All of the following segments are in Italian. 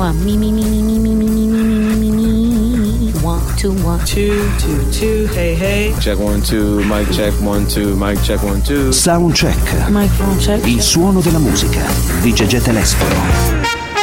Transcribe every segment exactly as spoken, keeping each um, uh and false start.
one, me, me, me, me, me, me, me, me, me, me, me, one, two, one, two, two, two, hey, hey. Check one, two, mic check one, two, mic check one, two. Sound check. Microphone check. Il suono della musica di Gegè Telesforo.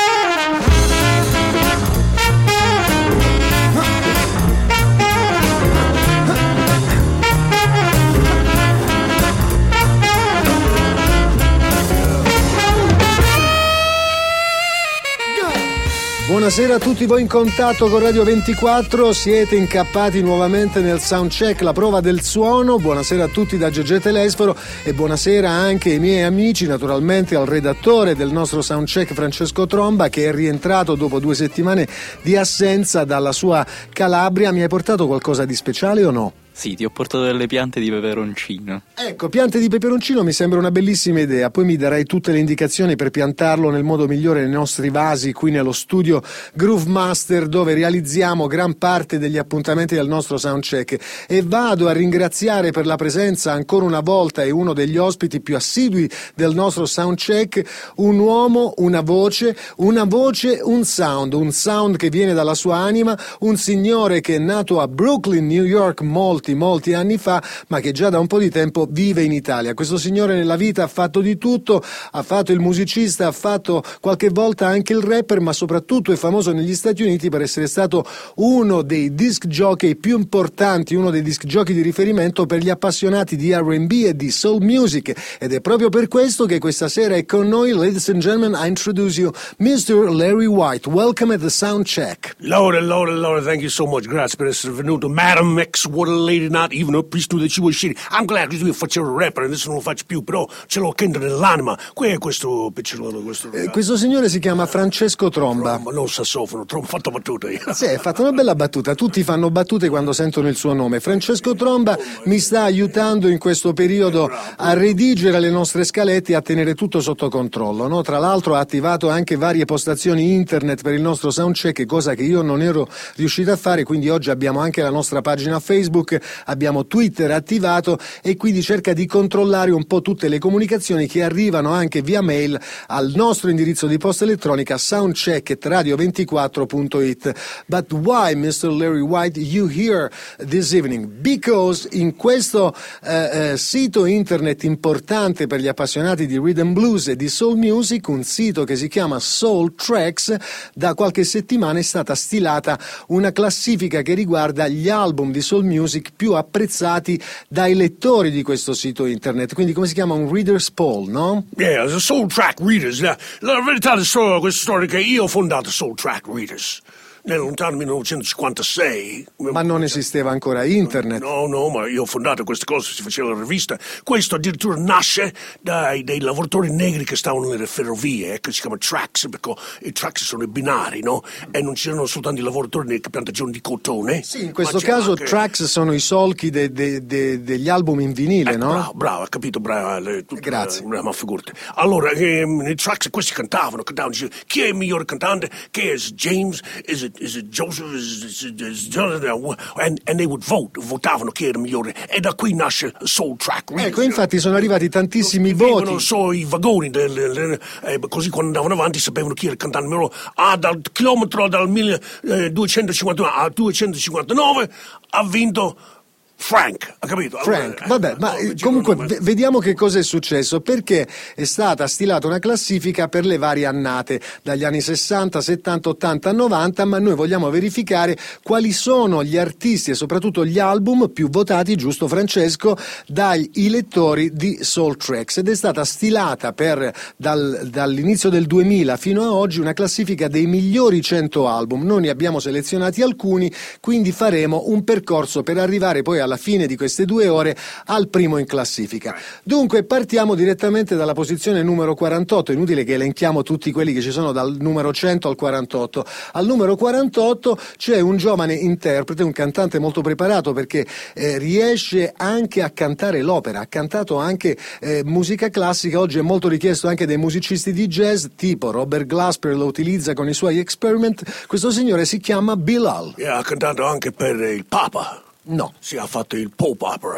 Buonasera a tutti voi in contatto con Radio ventiquattro, siete incappati nuovamente nel soundcheck, la prova del suono. Buonasera a tutti da Gegè Telesforo e buonasera anche ai miei amici, naturalmente al redattore del nostro soundcheck Francesco Tromba, che è rientrato dopo due settimane di assenza dalla sua Calabria. Mi hai portato qualcosa di speciale o no? Sì, ti ho portato delle piante di peperoncino. Ecco, piante di peperoncino mi sembra una bellissima idea. Poi mi darai tutte le indicazioni per piantarlo nel modo migliore nei nostri vasi qui nello studio Groove Master, dove realizziamo gran parte degli appuntamenti del nostro soundcheck. E vado a ringraziare per la presenza ancora una volta e uno degli ospiti più assidui del nostro soundcheck, un uomo, una voce, una voce, un sound, un sound che viene dalla sua anima, un signore che è nato a Brooklyn, New York, molti molti anni fa, ma che già da un po' di tempo vive in Italia. Questo signore nella vita ha fatto di tutto, ha fatto il musicista, ha fatto qualche volta anche il rapper, ma soprattutto è famoso negli Stati Uniti per essere stato uno dei disc jockey più importanti, uno dei disc jockey di riferimento per gli appassionati di R and B e di soul music, ed è proprio per questo che questa sera è con noi. Ladies and gentlemen, I introduce you mister Larry White. Welcome at the sound check. Lord, Lord, Lord, thank you so much. Grazie per essere venuto. Madam X, what a lady, not even a priest that she was shitty. I'm glad che io facevo il rapper, adesso non lo faccio più, però ce l'ho dentro nell'anima. Qui è questo picciolino, questo eh, questo signore si chiama Francesco Tromba. Tromba, non sassofono, Tromba, fatto battuta io. Sì, hai fatto una bella battuta, tutti fanno battute quando sentono il suo nome. Francesco Tromba mi sta aiutando in questo periodo a redigere le nostre scalette e a tenere tutto sotto controllo, no? Tra l'altro ha attivato anche varie postazioni internet per il nostro soundcheck, cosa che io non ero riuscito a fare, quindi oggi abbiamo anche la nostra pagina Facebook, abbiamo Twitter attivato e quindi cerca di controllare un po' tutte le comunicazioni che arrivano anche via mail al nostro indirizzo di posta elettronica soundcheck at radio ventiquattro punto it. But why, mister Larry White, you here this evening? Because in questo uh, uh, sito internet importante per gli appassionati di rhythm blues e di soul music, un sito che si chiama Soul Tracks, da qualche settimana è stata stilata una classifica che riguarda gli album di soul music più apprezzati dai lettori di questo sito internet, quindi come si chiama un reader's poll, no? Yeah, the Soul Track Readers. La, la verità è solo questa storia che io ho fondato Soul Track Readers nel lontano millenovecentocinquantasei. Ma non esisteva ancora internet. No, no, ma io ho fondato queste cose, si faceva la rivista. Questo addirittura nasce dai dei lavoratori negri che stavano nelle ferrovie, eh, che si chiama tracks, perché i tracks sono i binari, no? E non c'erano soltanto i lavoratori nelle piantagioni di cotone. Sì, in questo caso anche... tracks sono i solchi de, de, de, degli album in vinile, eh, no? Bravo, bravo, capito, bravo. Le, tutto, Grazie. Eh, ma figurati. Allora, ehm, i tracks questi cantavano, cantavano, dicevano, chi è il migliore cantante? Che è James? Is it Is it Joseph? Is it, is it, and, and they would vote, votavano chi era il migliore, e da qui nasce Soul Track Readers. Ecco, infatti sono arrivati tantissimi voti. Non so, i vagoni, del, del, eh, così quando andavano avanti sapevano chi era il cantante migliore. Ah, dal chilometro dal milleduecentocinquantuno al duecentocinquantanove ha vinto Frank, ha capito? Frank, vabbè, ma comunque v- vediamo che cosa è successo, perché è stata stilata una classifica per le varie annate, dagli anni sessanta, settanta, ottanta, novanta, ma noi vogliamo verificare quali sono gli artisti e soprattutto gli album più votati, giusto Francesco, dai lettori di Soul Tracks, ed è stata stilata per dal, dall'inizio del duemila fino a oggi una classifica dei migliori cento album. Noi ne abbiamo selezionati alcuni, quindi faremo un percorso per arrivare poi alla alla fine di queste due ore al primo in classifica. Dunque partiamo direttamente dalla posizione numero quarantotto, è inutile che elenchiamo tutti quelli che ci sono dal numero cento al quarantotto. Al numero quarantotto c'è un giovane interprete, un cantante molto preparato perché eh, riesce anche a cantare l'opera, ha cantato anche eh, musica classica, oggi è molto richiesto anche dai musicisti di jazz, tipo Robert Glasper lo utilizza con i suoi experiment. Questo signore si chiama Bilal. Yeah, ha cantato anche per il Papa. No. Si ha fatto il pop opera.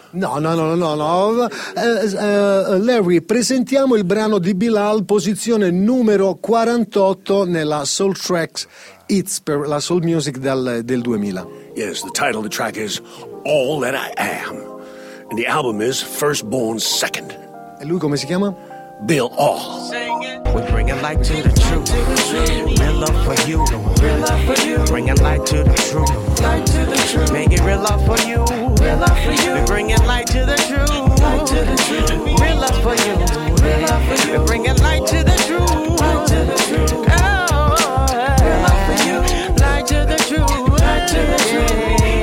No, no, no, no, no. Uh, uh, Larry, presentiamo il brano di Bilal, posizione numero quarantotto nella Soul Tracks Hits per la soul music del, del duemila. Yes, the title of the track is All That I Am. And the album is Firstborn Second. E lui come si chiama? Bill All. We bringing light to the truth. Real love for you. Real love for you. Bringing light to the truth. Light to the truth. Make it real love for you. Real love for you. We bringing light to the truth. Light to the truth. Real love for you. Real love for you. We bringing light to the truth. Light to the truth. Oh, real love for you. Light to the truth. Light to the truth.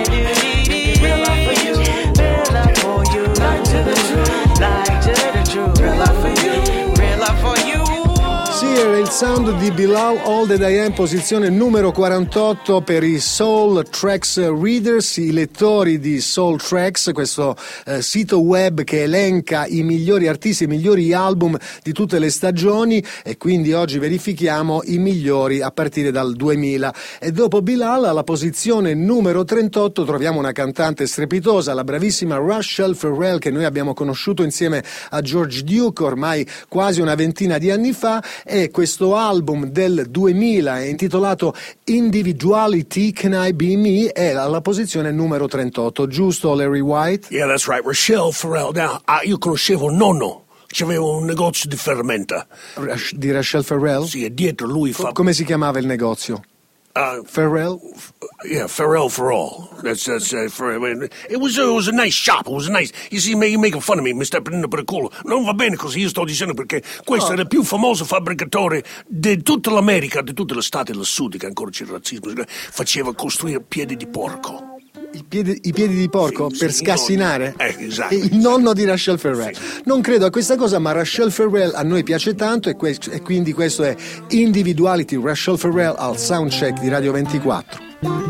Real love for you. Real love for you. Light to the truth. Light to the truth. Real love for you. Real love for you. Sì, era il sound di Bilal, All That I Am, posizione numero quarantotto per i Soul Tracks Readers, i lettori di Soul Tracks, questo eh, sito web che elenca i migliori artisti, i migliori album di tutte le stagioni, e quindi oggi verifichiamo i migliori a partire dal duemila. E dopo Bilal, alla posizione numero trentotto, troviamo una cantante strepitosa, la bravissima Rachel Ferrell, che noi abbiamo conosciuto insieme a George Duke ormai quasi una ventina di anni fa. E questo album del duemila, intitolato Individuality Can I Be Me, è alla posizione numero trentotto, giusto Larry White? Yeah, that's right, Rachel Ferrell. Now, ah, io conoscevo il nonno, c'aveva un negozio di ferramenta. Rash- di Rachel Ferrell? Sì, e dietro lui fa... Come si chiamava il negozio? Uh, Ferrell? Yeah, Ferrell for all. That's that's uh, for. It was uh, it was a nice shop. It was a nice. You see, you're making fun of me, mi stai prendendo per il culo. Non va bene così. Io sto dicendo perché questo oh. era il più famoso fabbricatore di tutta l'America, di tutte le stati del sud, che ancora c'è il razzismo. Faceva costruire piedi di porco. I piedi, I piedi di porco sì, per sì, scassinare? Eh, esatto. Il nonno di Rachel Ferrell. Sì. Non credo a questa cosa, ma Rachel Ferrell a noi piace tanto, e, que- e quindi questo è Individuality, Rachel Ferrell al Soundcheck di Radio ventiquattro.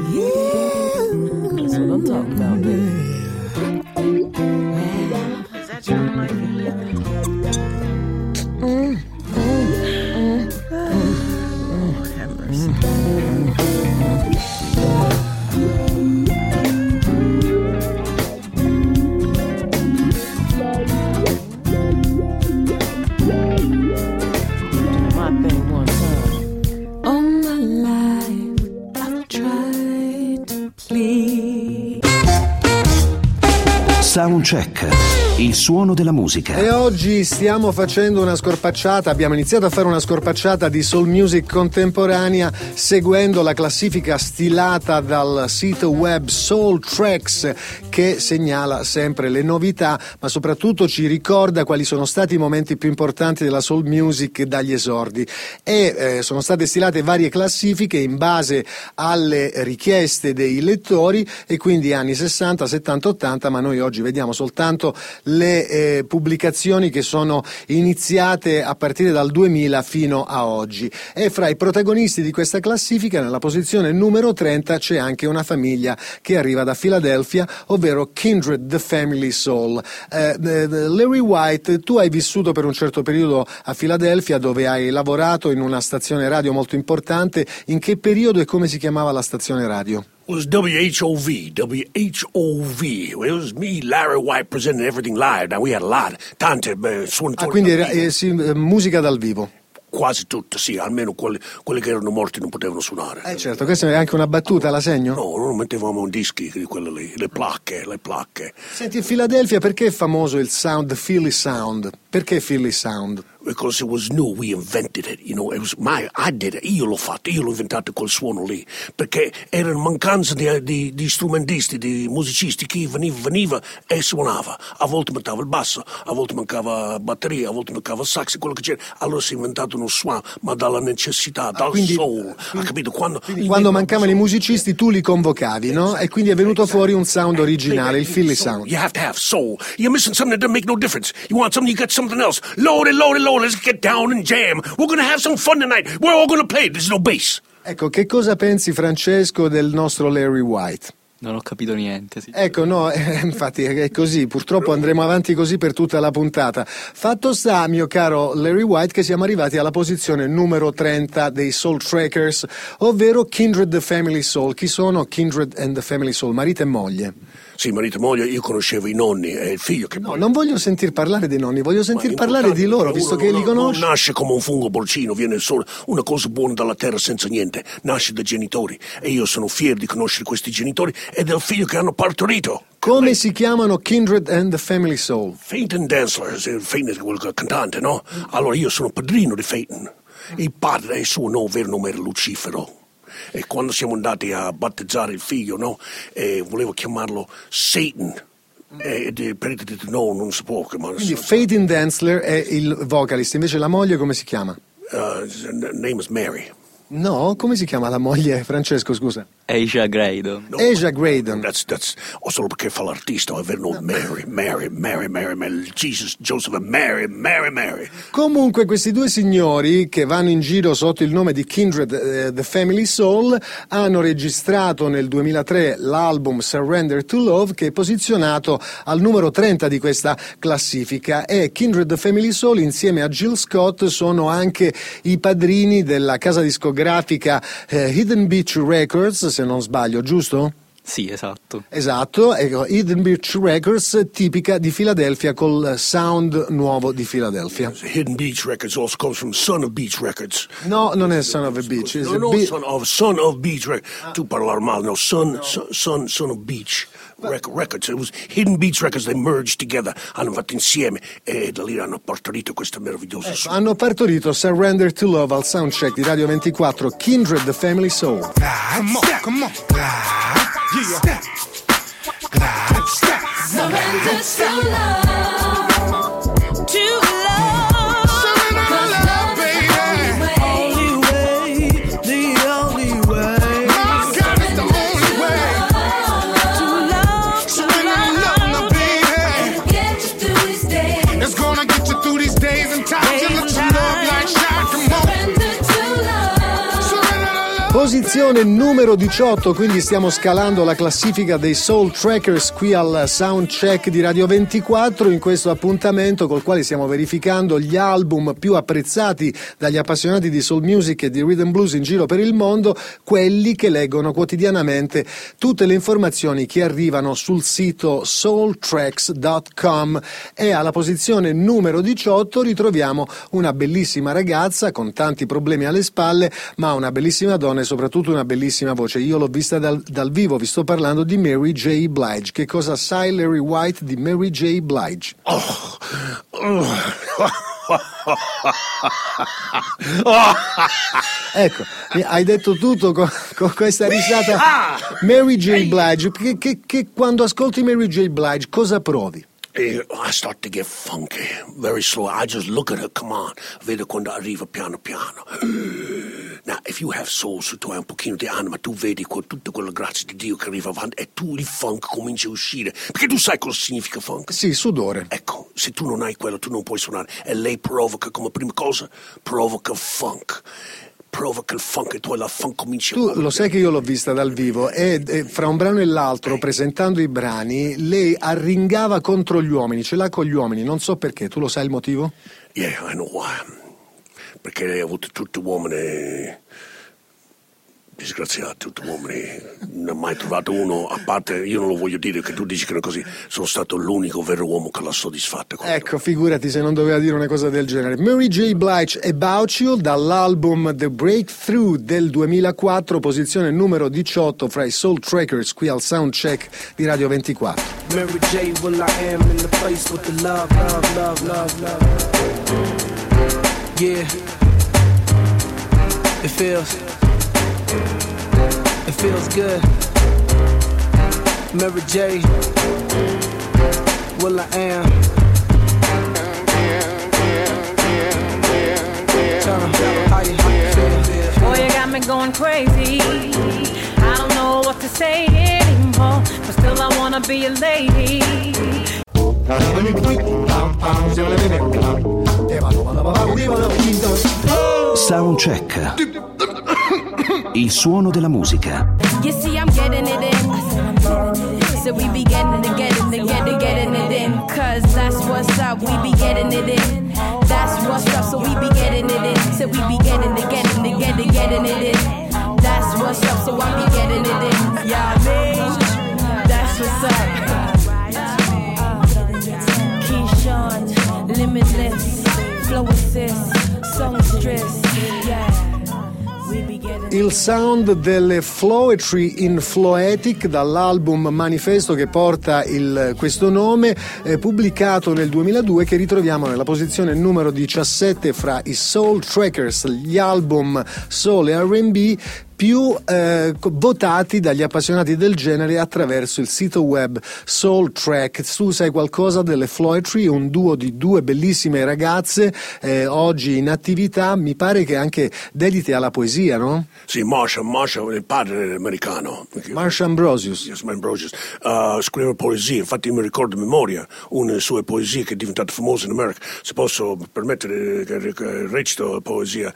That's what I'm talking about, baby. Is that your mic? Mm, mm, mm, oh, have mercy. My thing one time. All my life I've tried to please. Soundcheck, il suono della musica. E oggi stiamo facendo una scorpacciata, abbiamo iniziato a fare una scorpacciata di soul music contemporanea seguendo la classifica stilata dal sito web Soul Tracks, che segnala sempre le novità, ma soprattutto ci ricorda quali sono stati i momenti più importanti della soul music dagli esordi. E eh, sono state stilate varie classifiche in base alle richieste dei lettori, e quindi anni sessanta, settanta, ottanta, ma noi oggi vediamo soltanto le eh, pubblicazioni che sono iniziate a partire dal duemila fino a oggi. E fra i protagonisti di questa classifica, nella posizione numero trenta, c'è anche una famiglia che arriva da Filadelfia, ovvero Kindred the Family Soul. Eh, eh, Larry White, tu hai vissuto per un certo periodo a Filadelfia, dove hai lavorato in una stazione radio molto importante. In che periodo e come si chiamava la stazione radio? It was W H O V, W H O V. It was me, Larry White, presenting everything live. Now we had a lot. Tante uh, suonatori. Ah, quindi era, eh, sì, musica dal vivo. Quasi tutte, sì, almeno quelli, quelli che erano morti non potevano suonare. Eh certo, questa è anche una battuta, la segno? No, non mettevamo dischi di quelle lì, le placche, le placche. Senti, Philadelphia, perché è famoso il sound, the Philly Sound? Perché Philly Sound? Because it was new, we invented it, you know, it was my, I did it, io l'ho fatto, io l'ho inventato quel suono lì, perché era mancanza di, di, di strumentisti, di musicisti, chi veniva, veniva e suonava. A volte mancava il basso, a volte mancava batteria, a volte mancava il sax, quello che c'era. Allora si è inventato uno suono, ma dalla necessità, dal quindi, soul, quindi, ha capito? Quando, quando mancavano i musicisti tu li convocavi, no? E quindi è venuto fuori un sound originale, il Philly Sound. You have to have soul. You're missing something that doesn't make no difference. You want something, you got something else. Load it, load it, load it. Let's get down and jam. We're going to have some fun tonight. We're all going to play. There's no bass. Ecco, che cosa pensi, Francesco, del nostro Larry White? Non ho capito niente. Sì. Ecco, no, eh, infatti è così, purtroppo andremo avanti così per tutta la puntata. Fatto sta, mio caro Larry White, che siamo arrivati alla posizione numero trenta dei Soul Trackers, ovvero Kindred the Family Soul. Chi sono Kindred and the Family Soul? Marito e moglie. Sì, marito e moglie, io conoscevo i nonni e il figlio che... No, poi... non voglio sentir parlare dei nonni, voglio sentir parlare di loro, visto che li conosci. Non nasce come un fungo porcino, viene solo una cosa buona dalla terra senza niente, nasce da genitori e io sono fiero di conoscere questi genitori e del figlio che hanno partorito. Come si chiamano Kindred and the Family Soul? Phaeton Dansler, Phaeton è quel cantante, no? Allora io sono padrino di Phaeton. Il padre, il suo nome, vero nome era Lucifero. E quando siamo andati a battezzare il figlio, no? E volevo chiamarlo Satan. E, e, no, non si può chiamare. Quindi Phaeton Dansler è il vocalist, invece la moglie come si chiama? Uh, name is Mary. No, come si chiama la moglie, Francesco, scusa? Asia Graydon. No, Asia Graydon. That's, that's, o solo perché fa l'artista, è vero, no, Mary, Mary, Mary, Mary, Mary, Jesus, Joseph, Mary, Mary, Mary. Comunque questi due signori che vanno in giro sotto il nome di Kindred uh, The Family Soul hanno registrato nel duemilatré l'album Surrender to Love, che è posizionato al numero trenta di questa classifica, e Kindred The Family Soul insieme a Jill Scott sono anche i padrini della casa discografica uh, Hidden Beach Records, se non sbaglio, giusto? Sì, esatto. Esatto, ecco, Hidden Beach Records, tipica di Filadelfia, col sound nuovo di Filadelfia. Hidden Beach Records also comes from Son of Beach Records. No, non è Son of a Beach. No, no, Be- son, of, son of Beach Records. Ah. Tu parlare male, no, Son, son, son, son of Beach Records. It was Hidden Beach Records, they merged together, hanno fatto insieme e da lì hanno partorito questa meravigliosa... Ecco, hanno partorito Surrender to Love al soundcheck di Radio ventiquattro, Kindred The Family Soul. Come on, come on. Yeah. Step, glide, step. Surrender to love, to love. Surrender to love, baby. Only way, the only way. My God, it's the only way. To love, Surrender to love, no, baby. get you through these days. It's gonna get you through these days and times and let your love light shine. Come on. Surrender to love. Surrender to love. Posizione numero diciotto, quindi stiamo scalando la classifica dei Soul Trackers qui al Soundcheck di Radio ventiquattro, in questo appuntamento col quale stiamo verificando gli album più apprezzati dagli appassionati di soul music e di rhythm blues in giro per il mondo, quelli che leggono quotidianamente tutte le informazioni che arrivano sul sito soul tracks dot com. E alla posizione numero diciotto ritroviamo una bellissima ragazza con tanti problemi alle spalle, ma una bellissima donna e soprattutto una bellissima voce. Io l'ho vista dal, dal vivo, vi sto parlando di Mary J. Blige. Che cosa sai, Larry White, di Mary J. Blige? Oh. Oh. Ecco, hai detto tutto con, con questa risata. Mary J. Blige, che, che, che quando ascolti Mary J. Blige cosa provi? I start to get funky, very slow. I just look at her, come on. Vedo quando arriva piano piano. Now, if you have soul, se tu hai un pochino di anima, tu vedi con tutta quella grazia di Dio che arriva avanti e tu il funk comincia a uscire. Perché tu sai cosa significa funk? Sì, sudore. Ecco, se tu non hai quello, tu non puoi suonare. E lei provoca come prima cosa, provoca funk. Provoca il funk e tu la funk comincia. Tu lo sai che io l'ho vista dal vivo e, e fra un brano e l'altro, hey. presentando i brani, lei arringava contro gli uomini, ce l'ha con gli uomini, non so perché, tu lo sai il motivo? Yeah, I know why. Perché lei ha avuto tutti uomini disgraziati, tutti uomini, non ha mai trovato uno, a parte, io non lo voglio dire che tu dici che è così, sono stato l'unico vero uomo che l'ha soddisfatta. Ecco, figurati se non doveva dire una cosa del genere. Mary J. Blige, About You, dall'album The Breakthrough del duemilaquattro, posizione numero diciotto fra i Soul Trackers qui al Soundcheck di Radio ventiquattro. Mary J, well I am in the place with the love, love, love, love, love. Yeah, it feels, it feels good. Mary J, well I am. Tell 'em how you, how you feel. Boy, you got me going crazy. I don't know what to say anymore, but still I wanna be a lady. Soundcheck. Il suono della musica. You see, I'm getting it in. So we be getting it, getting it, getting, getting it in. Cause that's what's up, we be getting it in. That's what's up, so we be getting it in. So we be getting it, getting it, getting, getting it in. That's what's up, so I be getting it in. Yeah, I mean, that's what's up. mistress. Yeah. Il sound delle Floetry in Floetic dall'album Manifesto che porta il, questo nome, eh, pubblicato nel duemiladue, che ritroviamo nella posizione numero diciassette fra i Soul Trackers, gli album soul e R and B più eh, votati dagli appassionati del genere attraverso il sito web Soul Track. Tu sai qualcosa delle Floetry, un duo di due bellissime ragazze eh, oggi in attività, mi pare che anche dedite alla poesia, no? Sì, Marsha, Marsha, il padre americano. Marsha Ambrosius. Yes, Ambrosius. Uh, scrive poesie, infatti mi ricordo a memoria una delle sue poesie che è diventata famosa in America. Se posso permettere che recito la poesia,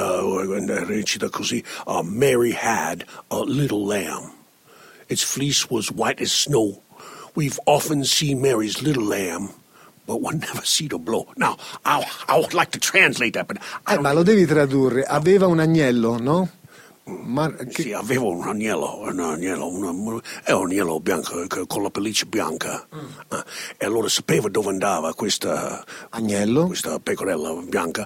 uh, recita così: uh, Mary had a little lamb. Its fleece was white as snow. We've often seen Mary's little lamb, but one never seen her blow. Now, I, I would like to translate that, but I eh, ma lo devi tradurre. Aveva un agnello, no? Ma che... Sì, aveva un agnello, un agnello, una, è un agnello bianco con la pelliccia bianca, mm. uh, e allora sapeva dove andava questa agnello, questa pecorella bianca,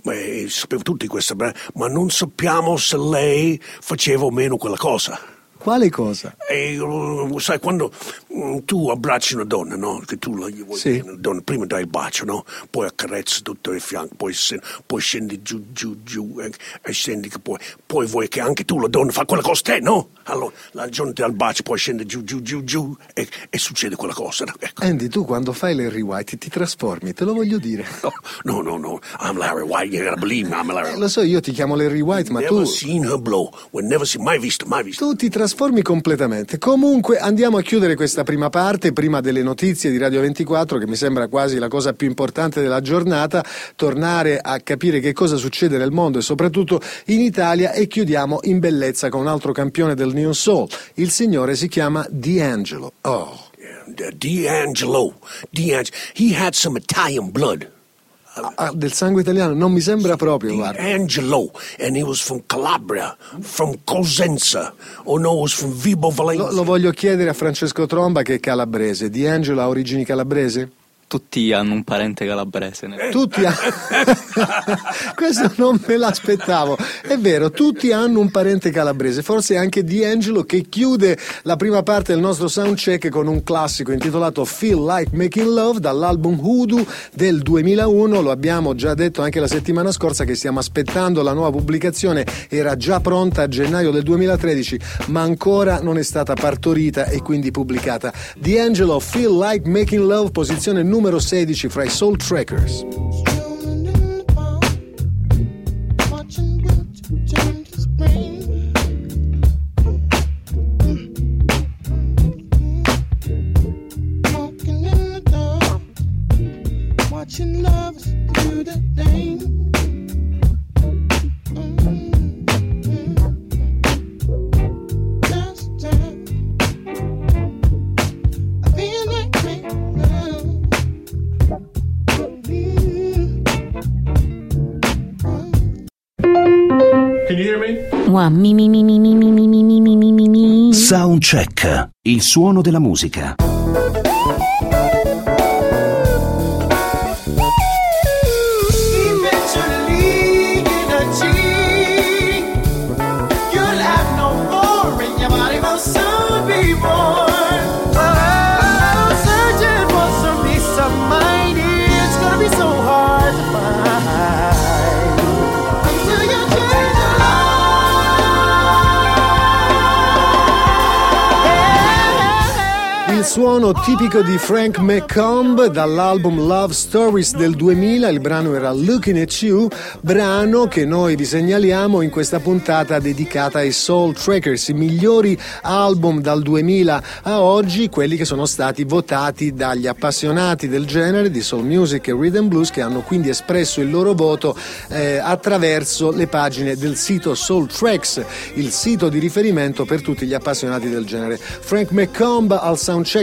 e sapeva tutti questa, ma non sappiamo se lei faceva o meno quella cosa. Quale cosa? E, uh, sai, quando um, tu abbracci una donna, no? Che tu la vuoi sì. Una donna, prima dai il bacio, no? Poi accarezzi tutto il fianco, poi, poi scendi giù, giù, giù, e, e scendi che poi, poi vuoi che anche tu, la donna, fa quella cosa te, no? Allora, la giorno dal bacio, poi scendi giù, giù, giù, giù, e, e succede quella cosa, no? Ecco. Andy, tu quando fai Larry White ti trasformi, te lo voglio dire. No, no, no, I'm Larry White, you gotta believe me, I'm Larry White. Lo so, io ti chiamo Larry White, ma never tu... Never seen her blow, we never seen, mai visto, mai visto. Tu ti trasformi completamente. Comunque andiamo a chiudere questa prima parte, prima delle notizie di Radio ventiquattro, che mi sembra quasi la cosa più importante della giornata, tornare a capire che cosa succede nel mondo e soprattutto in Italia, e chiudiamo in bellezza con un altro campione del New Soul. Il signore si chiama D'Angelo. Oh. Yeah, D'Angelo, D'Angelo, he had some Italian blood. Ah, del sangue italiano non mi sembra proprio, guarda. D'Angelo, and he was from Calabria, from Cosenza, or no, was from Vibo Valentia. Lo, lo voglio chiedere a Francesco Tromba, che è calabrese. D'Angelo ha origini calabrese? Tutti hanno un parente calabrese. Eh. Tutti hanno... Questo non me l'aspettavo. È vero, tutti hanno un parente calabrese, forse anche D'Angelo, che chiude la prima parte del nostro soundcheck con un classico intitolato Feel Like Making Love dall'album Hoodoo del duemilauno. Lo abbiamo già detto anche la settimana scorsa che stiamo aspettando la nuova pubblicazione, era già pronta a gennaio del duemilatredici, ma ancora non è stata partorita e quindi pubblicata. D'Angelo, Feel Like Making Love, posizione numero numero sedici fra i Soul Trackers. Watching lovers do the thing. Can you hear me? Wow, mi mi mi mi mi mi mi mi mi mi mi mi. Soundcheck, il suono della musica. Suono tipico di Frank McComb dall'album Love Stories del duemila, il brano era Looking at You, brano che noi vi segnaliamo in questa puntata dedicata ai Soul Trackers, i migliori album dal duemila a oggi, quelli che sono stati votati dagli appassionati del genere di soul music e rhythm blues, che hanno quindi espresso il loro voto eh, attraverso le pagine del sito Soul Tracks, il sito di riferimento per tutti gli appassionati del genere. Frank McComb al soundcheck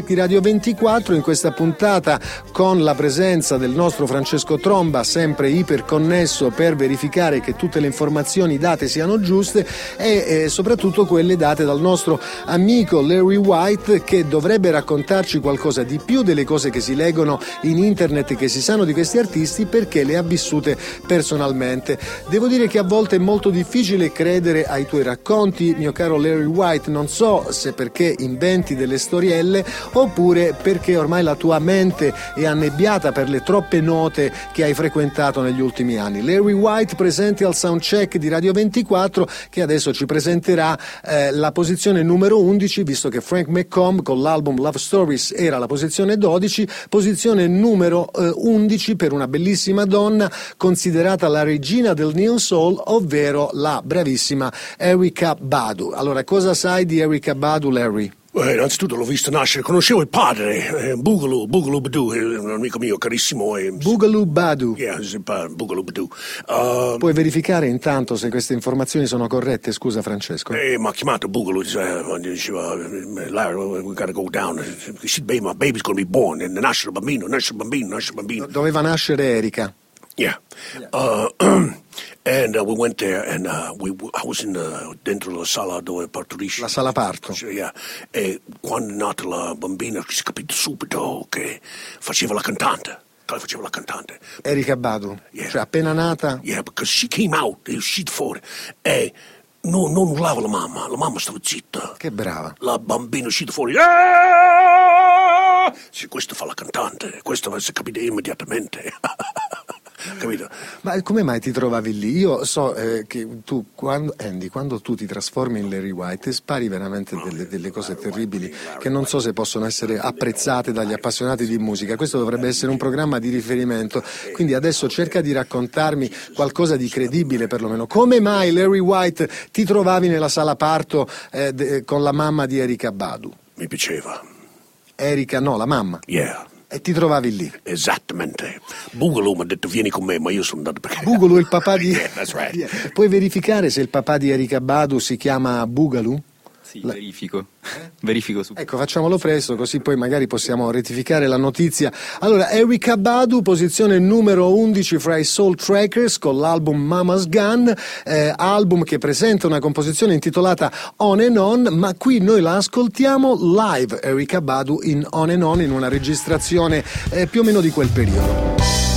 Soundcheck di Radio ventiquattro, in questa puntata con la presenza del nostro Francesco Tromba, sempre iperconnesso per verificare che tutte le informazioni date siano giuste e eh, soprattutto quelle date dal nostro amico Larry White, che dovrebbe raccontarci qualcosa di più delle cose che si leggono in internet e che si sanno di questi artisti, perché le ha vissute personalmente. Devo dire che a volte è molto difficile credere ai tuoi racconti, mio caro Larry White, non so se perché inventi delle storielle oppure perché ormai la tua mente è annebbiata per le troppe note che hai frequentato negli ultimi anni. Larry White presente al Soundcheck di Radio ventiquattro, che adesso ci presenterà eh, la posizione numero undici, visto che Frank McComb con l'album Love Stories era la posizione dodici, posizione numero eh, undici per una bellissima donna considerata la regina del Neo Soul, ovvero la bravissima Erykah Badu. Allora, cosa sai di Erykah Badu, Larry? Eh, innanzitutto l'ho visto nascere, conoscevo il padre, eh, Boogaloo, Boogaloo Badu, è un amico mio carissimo. Eh, Boogaloo Badu. Yeah, Boogaloo Badu. Uh, Puoi verificare intanto se queste informazioni sono corrette, scusa Francesco? Eh, mi ha chiamato Boogaloo, diceva, diceva Larry, we gotta go down, my baby's gonna be born, e nasce il bambino, nasce il bambino, nasce il bambino. Doveva nascere Erika. Yeah. Uh, and uh, we went there, and uh, we, I was in the, dentro la sala dove partorisce. La sala parto. Yeah. E quando è nata la bambina si è capito subito che faceva la cantante. Che faceva la cantante. Erykah Badu. Yeah. Cioè appena nata. Yeah, because she came out, è uscita fuori. E no, non urlava la mamma, la mamma stava zitta. Che brava. La bambina è uscita fuori. Ah! Sì, questo fa la cantante, questo si è capito immediatamente. Capito? Ma come mai ti trovavi lì? Io so eh, che tu, quando, Andy, quando tu ti trasformi in Larry White, spari veramente delle, delle cose terribili che non so se possono essere apprezzate dagli appassionati di musica. Questo dovrebbe essere un programma di riferimento, quindi adesso cerca di raccontarmi qualcosa di credibile perlomeno. Come mai, Larry White, ti trovavi nella sala parto eh, de, con la mamma di Erykah Badu? Mi piaceva. Erika, no, la mamma. Yeah. E ti trovavi lì? Esattamente. Boogaloo mi ha detto vieni con me, ma io sono andato perché... Boogaloo, il papà di... Yeah, that's right. Yeah. Puoi verificare se il papà di Erykah Badu si chiama Boogaloo? Sì, La... verifico. Verifico su. Ecco, facciamolo presto, così poi magari possiamo rettificare la notizia. Allora, Erykah Badu, posizione numero undici fra i Soul Trackers con l'album Mama's Gun, eh, album che presenta una composizione intitolata On and On, ma qui noi la ascoltiamo live, Erykah Badu in On and On, in una registrazione eh, più o meno di quel periodo.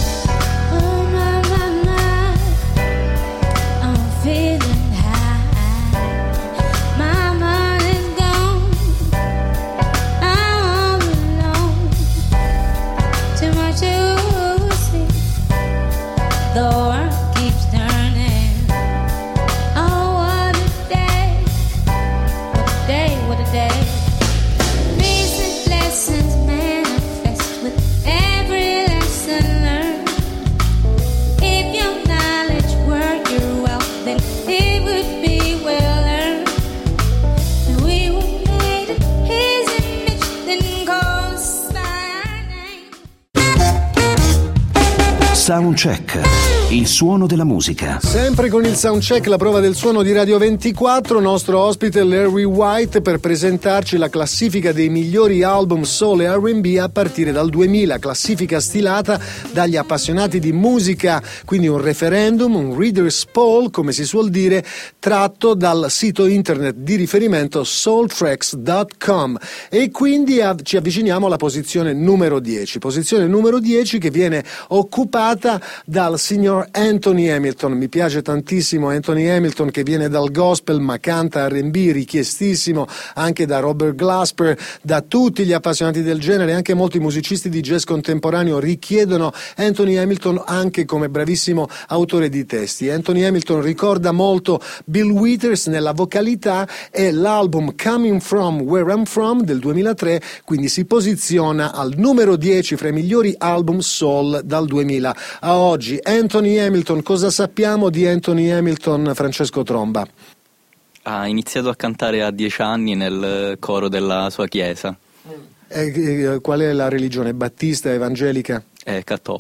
Soundcheck, il suono della musica. Sempre con il Soundcheck, la prova del suono di Radio ventiquattro, nostro ospite Larry White per presentarci la classifica dei migliori album soul e R and B a partire dal duemila, classifica stilata dagli appassionati di musica, quindi un referendum, un reader's poll, come si suol dire, tratto dal sito internet di riferimento soul tracks dot com, e quindi av- ci avviciniamo alla posizione numero dieci, posizione numero dieci che viene occupata dal signor Anthony Hamilton. Mi piace tantissimo Anthony Hamilton, che viene dal gospel ma canta R and B, richiestissimo anche da Robert Glasper, da tutti gli appassionati del genere. Anche molti musicisti di jazz contemporaneo richiedono Anthony Hamilton anche come bravissimo autore di testi. Anthony Hamilton ricorda molto Bill Withers nella vocalità, e l'album Coming From Where I'm From del duemilatré quindi si posiziona al numero dieci fra i migliori album soul dal duemila a oggi. Anthony Hamilton, cosa sappiamo di Anthony Hamilton, Francesco Tromba? Ha iniziato a cantare a dieci anni nel coro della sua chiesa. E, e, qual è la religione? Battista, evangelica? È cattolica.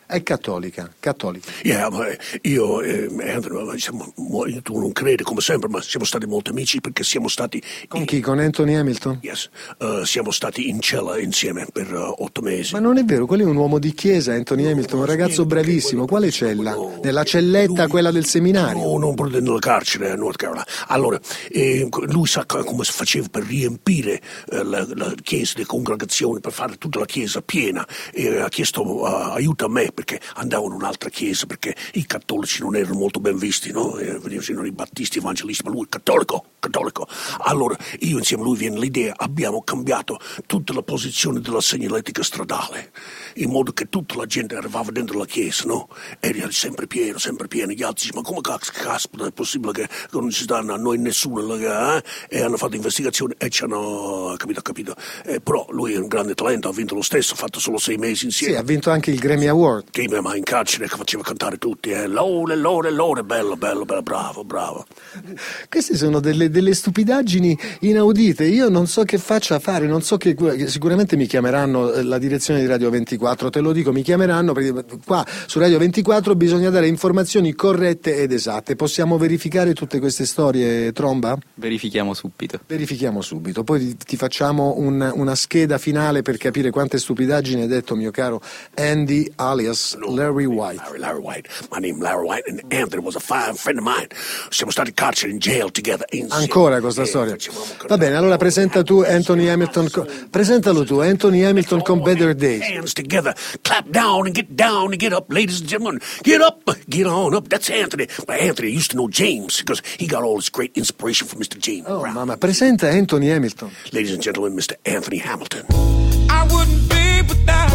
È cattolica, cattolica. Yeah, ma io e eh, Anthony, siamo, tu non credi come sempre, ma siamo stati molto amici perché siamo stati... Con chi? Con Anthony Hamilton? Yes, uh, siamo stati in cella insieme per uh, otto mesi. Ma non è vero, quello è un uomo di chiesa, Anthony Hamilton, un ragazzo bravissimo. Quale cella? No, Nella celletta, lui, quella del seminario? No, non proprio nella carcere a North Carolina. Allora, eh, lui sa come si faceva per riempire eh, la, la chiesa, le congregazioni, per fare tutta la chiesa piena, e ha chiesto uh, aiuto a me perché andavo in un'altra chiesa, perché i cattolici non erano molto ben visti, no? Eh, venivano i battisti, evangelisti, ma lui è cattolico, cattolico. Allora io insieme a lui viene l'idea, abbiamo cambiato tutta la posizione della segnaletica stradale, in modo che tutta la gente arrivava dentro la chiesa, no? Era sempre pieno, sempre pieno. Gli altri dicevano, ma come caspita è possibile che non ci stanno a noi nessuno, eh? E hanno fatto investigazione e ci hanno capito, capito. Eh, però lui è un grande talento, ha vinto lo stesso, ha fatto solo sei mesi insieme. Sì, ha vinto anche il Grammy Award. Che ma in carcere che faceva cantare tutti, eh? Lore, lore, lore, bello, bello, bello, bravo, bravo. Queste sono delle, delle stupidaggini inaudite. Io non so che faccia fare, non so che. Sicuramente mi chiameranno la direzione di Radio ventiquattro, te lo dico, mi chiameranno perché qua su Radio ventiquattro bisogna dare informazioni corrette ed esatte. Possiamo verificare tutte queste storie, Tromba? Verifichiamo subito. Verifichiamo subito, poi ti facciamo un, una scheda finale per capire quante stupidaggini hai detto, mio caro Andy alias No, Larry White. Larry, Larry White. My name is Larry White and Anthony was a fine friend of mine. Siamo stati in carcere in jail together. Ancora questa eh, storia. Va bene, allora presenta tu Anthony Hamilton. Co- presentalo tu, Anthony Hamilton con Better Days. Hands together, clap down and get down and get up, ladies and gentlemen. Get up, get on up. That's Anthony. But Anthony used to know James because he got all his great inspiration from Mister James Oh, Brown. mamma, presenta Anthony Hamilton. Ladies and gentlemen, Mister Anthony Hamilton. I wouldn't be without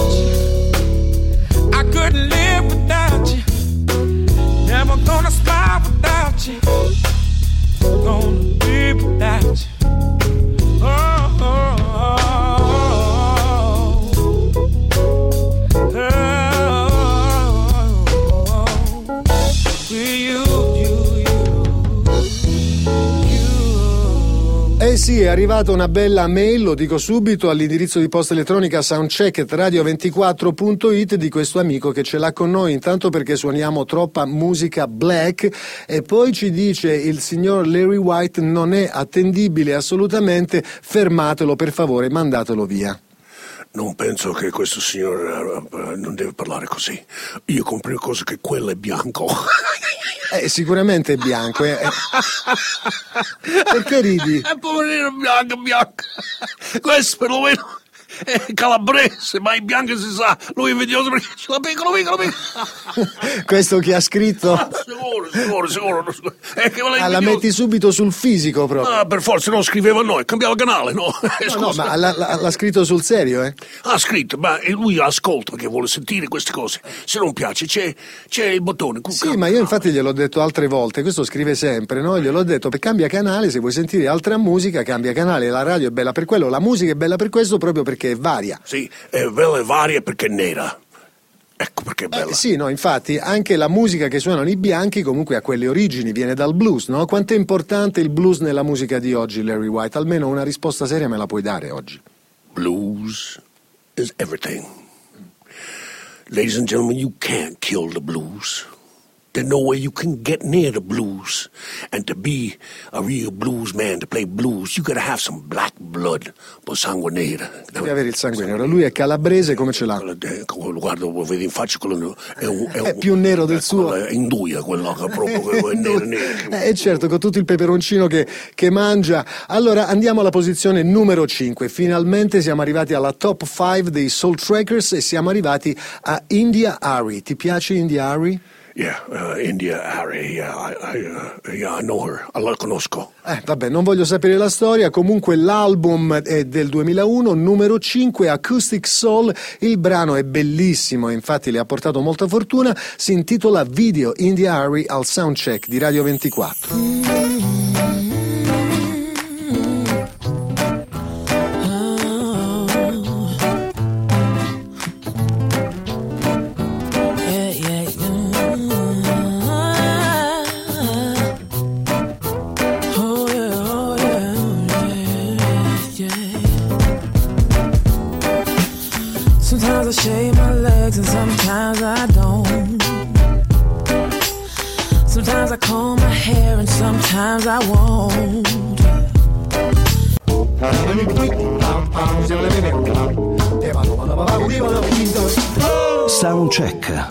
you. I couldn't live without you. Never gonna smile without you. Gonna be without you. Oh, oh, oh, oh, oh, oh. You, you, you, you. Eh sì, è arrivata una bella mail, lo dico subito, all'indirizzo di posta elettronica soundcheck at radio ventiquattro punto it di questo amico che ce l'ha con noi, intanto perché suoniamo troppa musica black, e poi ci dice il signor Larry White non è attendibile assolutamente, fermatelo per favore, mandatelo via. Non penso che questo signor uh, uh, non deve parlare così. Io comprendo cosa che quello è bianco. Eh, sicuramente è bianco. Eh. Perché ridi? È poverino bianco, bianco. Questo perlomeno è calabrese, ma in bianco si sa. Lui è invidioso perché ce l'ha piccolo, piccolo, piccolo. Questo che ha scritto? Ah, sicuro, sicuro, sicuro. sicuro. È che ah, la metti subito sul fisico proprio. Ah, per forza, no, scriveva a noi, cambiava canale, no? No, no, ma l'ha, l'ha scritto sul serio, eh? Ha scritto, ma lui ascolta perché vuole sentire queste cose. Se non piace, c'è, c'è il bottone. Sì, ma io infatti gliel'ho detto altre volte, questo scrive sempre, no? Gliel'ho detto, per cambia canale, se vuoi sentire altra musica, cambia canale, la radio è bella per quello, la musica è bella per questo, proprio perché è varia. Sì, è bella e varia perché è nera. Ecco perché è bella. Eh, sì, no, infatti anche la musica che suonano i bianchi comunque ha quelle origini, viene dal blues, no? Quanto è importante il blues nella musica di oggi, Larry White? Almeno una risposta seria me la puoi dare oggi. Blues is everything. Ladies and gentlemen, you can't kill the blues. There's no way you can get near the blues. And to be a real blues man, to play blues, you gotta have some black blood, po' sangue nero. Devi avere il sangue nero. Lui è calabrese, come ce l'ha? Guarda, lo vedi in faccia, quello è, un, è, è un, più nero del suo. È induia quello che proprio è nero, nero. Eh certo, con tutto il peperoncino che, che mangia. Allora andiamo alla posizione numero cinque. Finalmente siamo arrivati alla top cinque dei Soul Trackers e siamo arrivati a India Arie. Ti piace India Arie? Yeah, uh, India Arie, yeah, I, I, uh, yeah, I know her, la conosco. Eh, vabbè, non voglio sapere la storia, comunque l'album è del duemilauno, numero cinque, Acoustic Soul, il brano è bellissimo, infatti le ha portato molta fortuna, si intitola Video India Arie al Soundcheck di Radio ventiquattro. Sometimes I shave my legs and sometimes I don't. Sometimes I comb my hair and sometimes I won't. Soundcheck.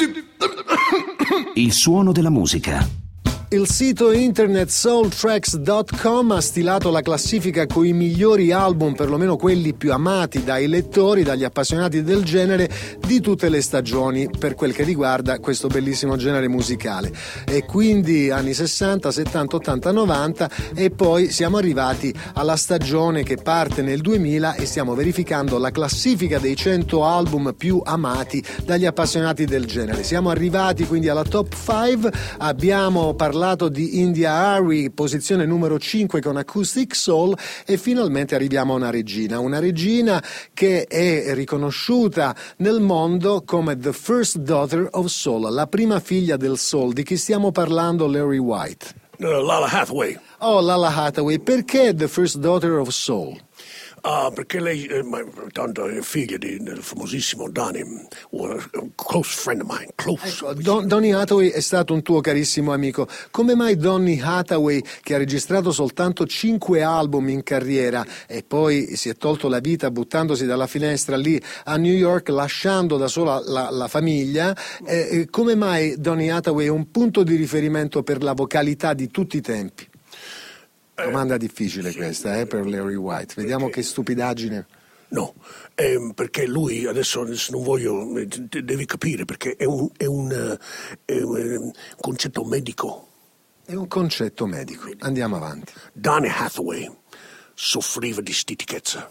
Il suono della musica. Il sito internet soul tracks dot com ha stilato la classifica con i migliori album, perlomeno quelli più amati dai lettori, dagli appassionati del genere di tutte le stagioni, per quel che riguarda questo bellissimo genere musicale. E quindi anni sessanta, settanta, ottanta, novanta, e poi siamo arrivati alla stagione che parte nel duemila e stiamo verificando la classifica dei cento album più amati dagli appassionati del genere. Siamo arrivati quindi alla top cinque, abbiamo parlato di India Arie, posizione numero cinque con Acoustic Soul, e finalmente arriviamo a una regina, una regina che è riconosciuta nel mondo come the first daughter of soul, la prima figlia del soul. Di chi stiamo parlando, Larry White? Uh, Lala Hathaway. Oh, Lala Hathaway. Perché the first daughter of soul? Uh, perché lei eh, tanto è figlia di, del famosissimo Donny, un close friend of mine, close. Ecco, Don, Donny Hathaway è stato un tuo carissimo amico. Come mai Donny Hathaway, che ha registrato soltanto cinque album in carriera e poi si è tolto la vita buttandosi dalla finestra lì a New York, lasciando da sola la, la famiglia, eh, come mai Donny Hathaway è un punto di riferimento per la vocalità di tutti i tempi? Domanda difficile questa, eh, per Larry White. Vediamo perché, che stupidaggine. No, eh, perché lui, adesso, adesso non voglio, devi capire, perché è un, è un, è un concetto medico. È un concetto medico. Andiamo avanti. Donny Hathaway soffriva di stitichezza.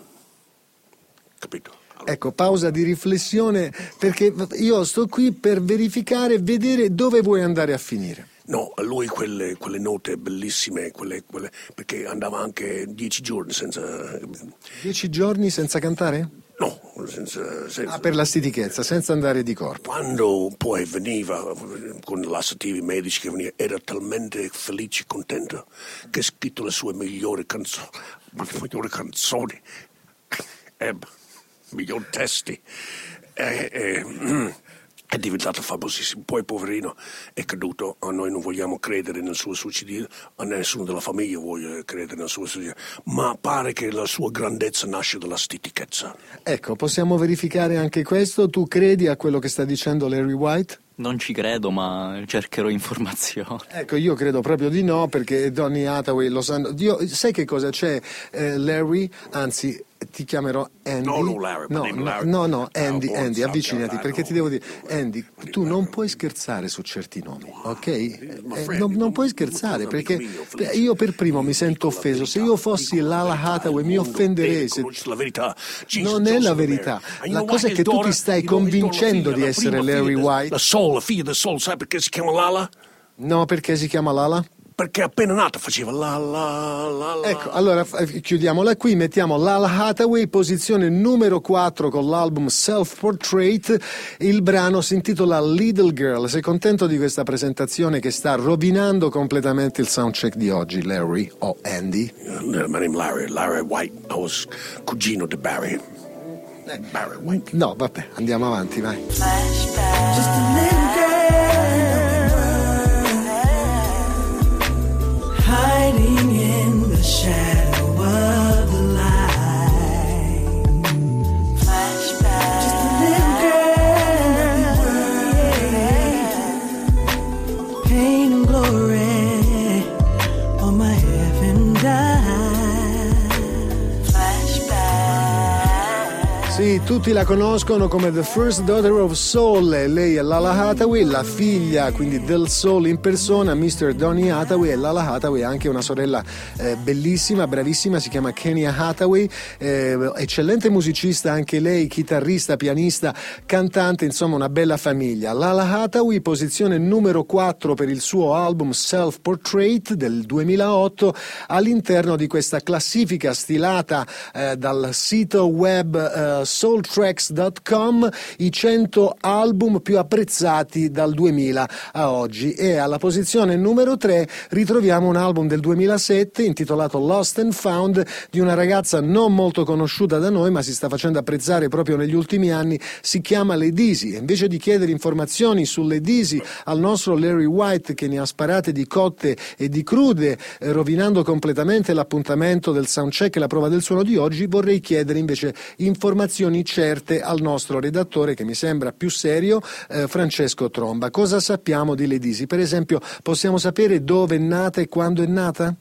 Capito? Ecco, pausa di riflessione, perché io sto qui per verificare, vedere dove vuoi andare a finire. No, a lui quelle, quelle note bellissime, quelle, quelle, perché andava anche dieci giorni senza... Dieci giorni senza cantare? No, senza... senza... Ah, per la stitichezza, senza andare di corpo. Quando poi veniva, con lassativi medici che veniva, era talmente felice e contento che ha scritto le sue migliori canzoni, le migliori canzoni, eh, migliori testi. Eh, eh, È diventato famosissimo, poi poverino è caduto, a noi non vogliamo credere nel suo suicidio, a nessuno della famiglia vuole credere nel suo suicidio, ma pare che la sua grandezza nasce dalla stitichezza. Ecco, possiamo verificare anche questo? Tu credi a quello che sta dicendo Larry White? Non ci credo, ma cercherò informazioni. Ecco, io credo proprio di no, perché Donny Hathaway lo sanno. Dio, sai che cosa c'è, eh, Larry? Anzi, ti chiamerò Andy. No, no, Larry, no, no, Larry. no, no, Andy, No, Andy, no, avvicinati, no, perché no. ti devo dire, Andy, tu non puoi scherzare su certi nomi, ok? Eh, friend, non, non puoi non- scherzare, non- perché amico mio, felice. io per primo mi sento offeso. Se io fossi Lala Hathaway mi offenderei. Se... La verità. Jesus, Non è Joseph la Mary. verità. And you La know cosa why è che his tu ti daughter- stai you know his daughter, convincendo la di figlia, essere la prima Larry figlia, White. La Soul, la figlia del Soul, sai perché si chiama Lala? No, perché si chiama Lala? Perché appena nata faceva la la la la. Ecco, allora f- chiudiamola qui, mettiamo Lala Hathaway, posizione numero quattro con l'album Self Portrait. Il brano si intitola Little Girl. Sei contento di questa presentazione che sta rovinando completamente il soundcheck di oggi, Larry o Andy? Uh, my name is Larry, Larry White. I was cugino di Barry. Barry White. No, vabbè, andiamo avanti, vai. Just a little girl hiding in the shadow of the light. Flashback. Just a little girl, pain and glory on my heaven died. Flashback. Sì, tutti la conoscono come The First Daughter of Soul. Lei è Lala Hathaway, la figlia quindi del soul in persona, mister Donny Hathaway. E Lala Hathaway ha anche una sorella eh, bellissima, bravissima, si chiama Kenya Hathaway, eh, eccellente musicista anche lei, chitarrista, pianista, cantante, insomma una bella famiglia. Lala Hathaway, posizione numero quattro per il suo album Self Portrait del duemilaotto, all'interno di questa classifica stilata eh, dal sito web eh, soul soul tracks dot com i cento album più apprezzati dal duemila a oggi, e alla posizione numero tre ritroviamo un album del duemilasette intitolato Lost and Found di una ragazza non molto conosciuta da noi ma si sta facendo apprezzare proprio negli ultimi anni. Si chiama Lady Easy, e invece di chiedere informazioni su Lady Easy al nostro Larry White, che ne ha sparate di cotte e di crude, eh, rovinando completamente l'appuntamento del soundcheck e la prova del suono di oggi, vorrei chiedere invece informazioni certe al nostro redattore, che mi sembra più serio, eh, Francesco Tromba. Cosa sappiamo di Lady Easy? Per esempio, possiamo sapere dove è nata e quando è nata?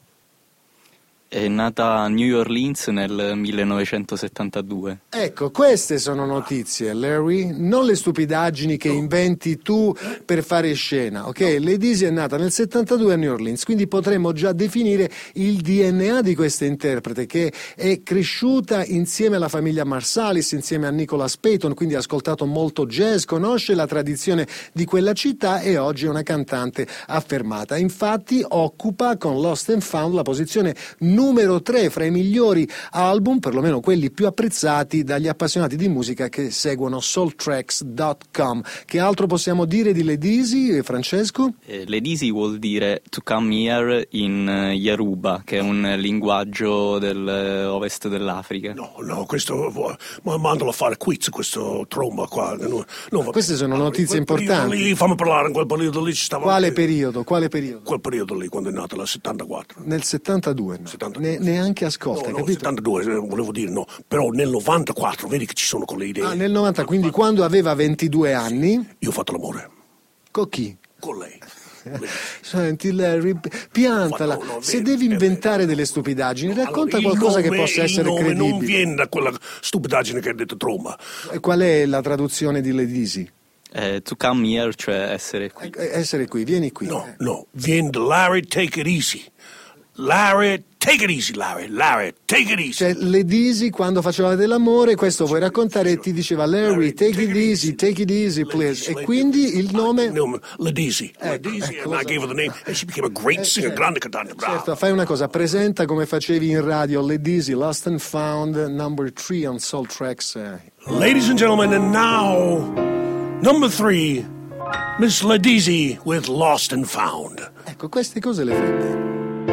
È nata a New Orleans nel millenovecentosettantadue. Ecco, queste sono notizie, Larry, non le stupidaggini che inventi tu per fare scena, ok? Lady Easy è nata nel settantadue a New Orleans, quindi potremmo già definire il D N A di questa interprete, che è cresciuta insieme alla famiglia Marsalis, insieme a Nicholas Payton, quindi ha ascoltato molto jazz, conosce la tradizione di quella città e oggi è una cantante affermata. Infatti occupa con Lost and Found la posizione numero tre fra i migliori album, perlomeno quelli più apprezzati dagli appassionati di musica che seguono soul tracks dot com. Che altro possiamo dire di Lady Easy, Francesco? Eh, Lady Easy vuol dire to come here in uh, Yoruba, che è un linguaggio dell'ovest uh, dell'Africa. No, no, questo ma mandalo a fare quiz, questo Tromba qua. No, no, queste sono notizie importanti. Lì, fammi parlare, in quel periodo lì ci stava. Quale periodo? Quale periodo? Quel periodo lì, quando è nata, nel settantaquattro. Nel settantadue? No. settantadue. Ne, neanche ascolta, no, capito? No, settantadue, volevo dire no, però nel novantaquattro, vedi che ci sono con le idee. Ah, nel novanta, quindi quando aveva ventidue anni? Io ho fatto l'amore. Con chi? Con lei. Senti Larry, piantala. No, no, se devi inventare delle stupidaggini, racconta allora, qualcosa nome, che possa essere il nome credibile. Non viene da quella stupidaggine che ha detto Tromba. E qual è la traduzione di Lady Easy? Eh, to come here, cioè essere qui. Eh, essere qui, vieni qui. No, no, viene da Larry, take it easy. Larry, take it easy, Larry, Larry, take it easy. Cioè, Lady Easy, quando facevate l'amore, questo vuoi raccontare, e ti diceva Larry, take it easy, take it easy, please. E quindi il nome? Lady Easy. Lady Easy, and I gave her the name, and she became a great singer, grande cantante, bravo. Certo, fai una cosa, presenta come facevi in radio Lady Easy, Lost and Found, number three on Soul Tracks. Ladies and gentlemen, and now, number three, Miss Lady Easy with Lost and Found. Ecco, queste cose le fai.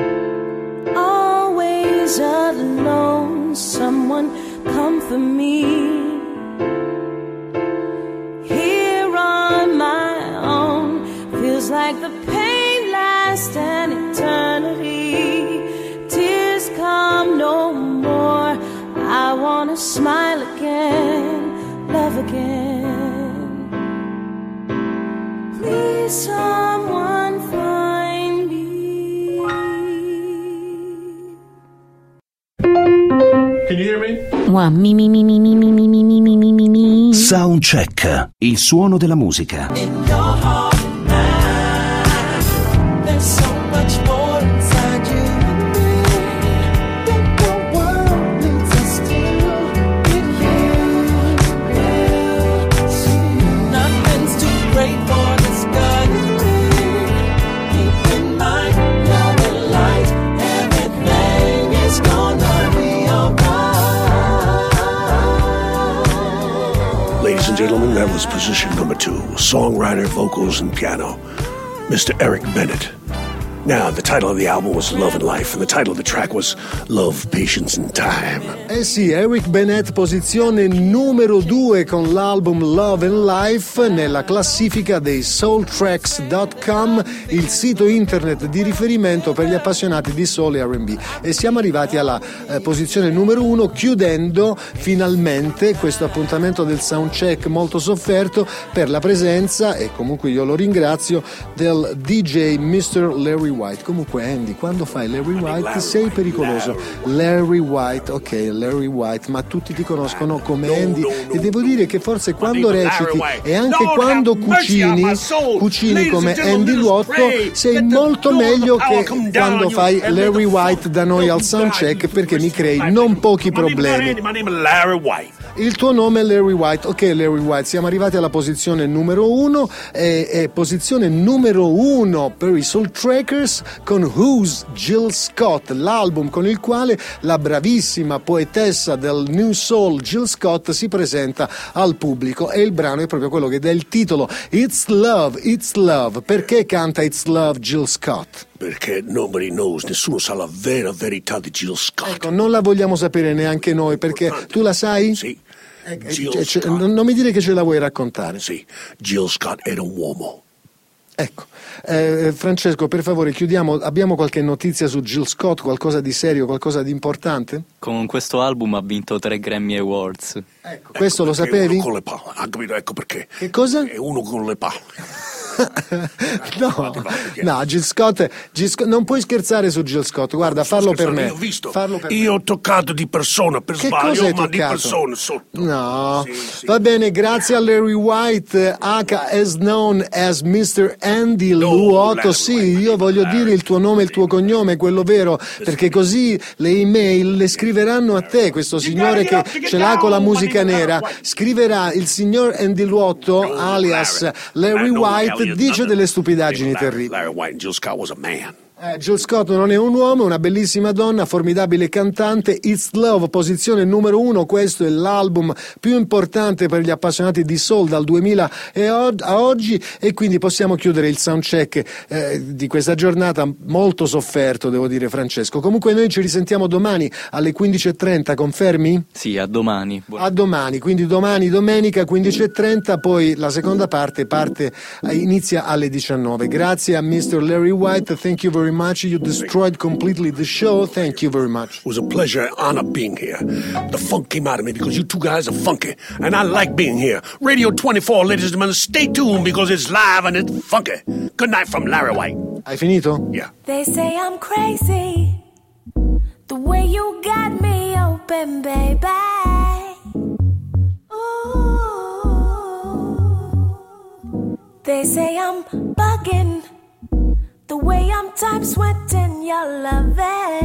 Always alone, someone come for me. Here on my own, feels like the pain lasts an eternity. Tears come no more, I wanna smile again, love again. Please someone find me. Can you hear me? Wow, mi mi mi mi mi mi mi mi mi mi mi mi. Soundcheck, il suono della musica. In your heart and mind, there's so much more inside you and me that the world needs us to get here. We'll see. Nothing's too great for this God in me. Keep in mind, love and light, everything is gonna be alright. Ladies and gentlemen, that was position number two, songwriter, vocals, and piano, Mister Eric Bennett. Now, the title of the album was Love and Life, and the title of the track was Love, Patience, and Time. Eh sì, Eric Bennett, posizione numero due con l'album Love and Life nella classifica dei soul tracks dot com, il sito internet di riferimento per gli appassionati di soul e R and B. E siamo arrivati alla eh, posizione numero uno, chiudendo finalmente questo appuntamento del soundcheck molto sofferto per la presenza, e comunque io lo ringrazio, del D J mister Larry White. Comunque Andy, quando fai Larry White sei pericoloso. Larry White, ok, Larry White, ma tutti ti conoscono come Andy, e devo dire che forse quando reciti e anche quando cucini cucini come Andy Luotto sei molto meglio che quando fai Larry White da noi al soundcheck, perché mi crei non pochi problemi. Il tuo nome è Larry White. Ok, Larry White, siamo arrivati alla posizione numero uno. E, e posizione numero uno per i Soul Trackers con Who's Jill Scott, l'album con il quale la bravissima poetessa del New Soul Jill Scott si presenta al pubblico, e il brano è proprio quello che dà il titolo, It's Love, It's Love. Perché canta It's Love Jill Scott? Perché nobody knows, nessuno sa la vera verità di Jill Scott. Ecco, non la vogliamo sapere neanche noi, perché tu la sai? Sì. Eh, Jill cioè, cioè, Scott. non mi dire che ce la vuoi raccontare. Sì, Jill Scott era un uomo. Ecco, eh, Francesco, per favore chiudiamo. Abbiamo qualche notizia su Jill Scott, qualcosa di serio, qualcosa di importante? Con questo album ha vinto tre Grammy Awards. Ecco, questo lo Perché sapevi? Uno con le palle, ha capito? Ecco perché. Che cosa? È uno con le palle. No, no, Jill Scott, Jill Scott, non puoi scherzare su Jill Scott, guarda, farlo per me. Io ho visto, farlo per io ho toccato di persona, per Che sbaglio, cosa hai ma di toccato? persona sotto. No, Sì, sì. va bene, grazie a Larry White, H as known as mister Andy Luotto. Larry Sì, White, io voglio Larry. dire il tuo nome e il tuo cognome, quello vero, perché così le email le scriveranno a te. Questo signore che ce l'ha con la musica nera scriverà: il signor Andy Luotto, alias Larry White, dice delle stupidaggini terribili. Larry White and Jill Scott was a man. Eh, Jill Scott non è un uomo, è una bellissima donna, formidabile cantante. It's Love, posizione numero uno. Questo è l'album più importante per gli appassionati di soul dal duemila e od- a oggi, e quindi possiamo chiudere il soundcheck eh, di questa giornata molto sofferto, devo dire, Francesco. Comunque noi ci risentiamo domani alle quindici e trenta, confermi? Sì, a domani. Buon- A domani, quindi domani domenica quindici e trenta, poi la seconda parte parte eh, inizia alle diciannove. Grazie a mister Larry White, thank you very much. You destroyed completely the show. Thank you very much. It was a pleasure, honor being here. The funk came out of me because you two guys are funky, and I like being here. Radio twenty-four, ladies and gentlemen, stay tuned because it's live and it's funky. Good night from Larry White. Hai finito? Yeah. They say I'm crazy, the way you got me open, baby. Ooh. They say I'm bugging, the way I'm time sweating your loving.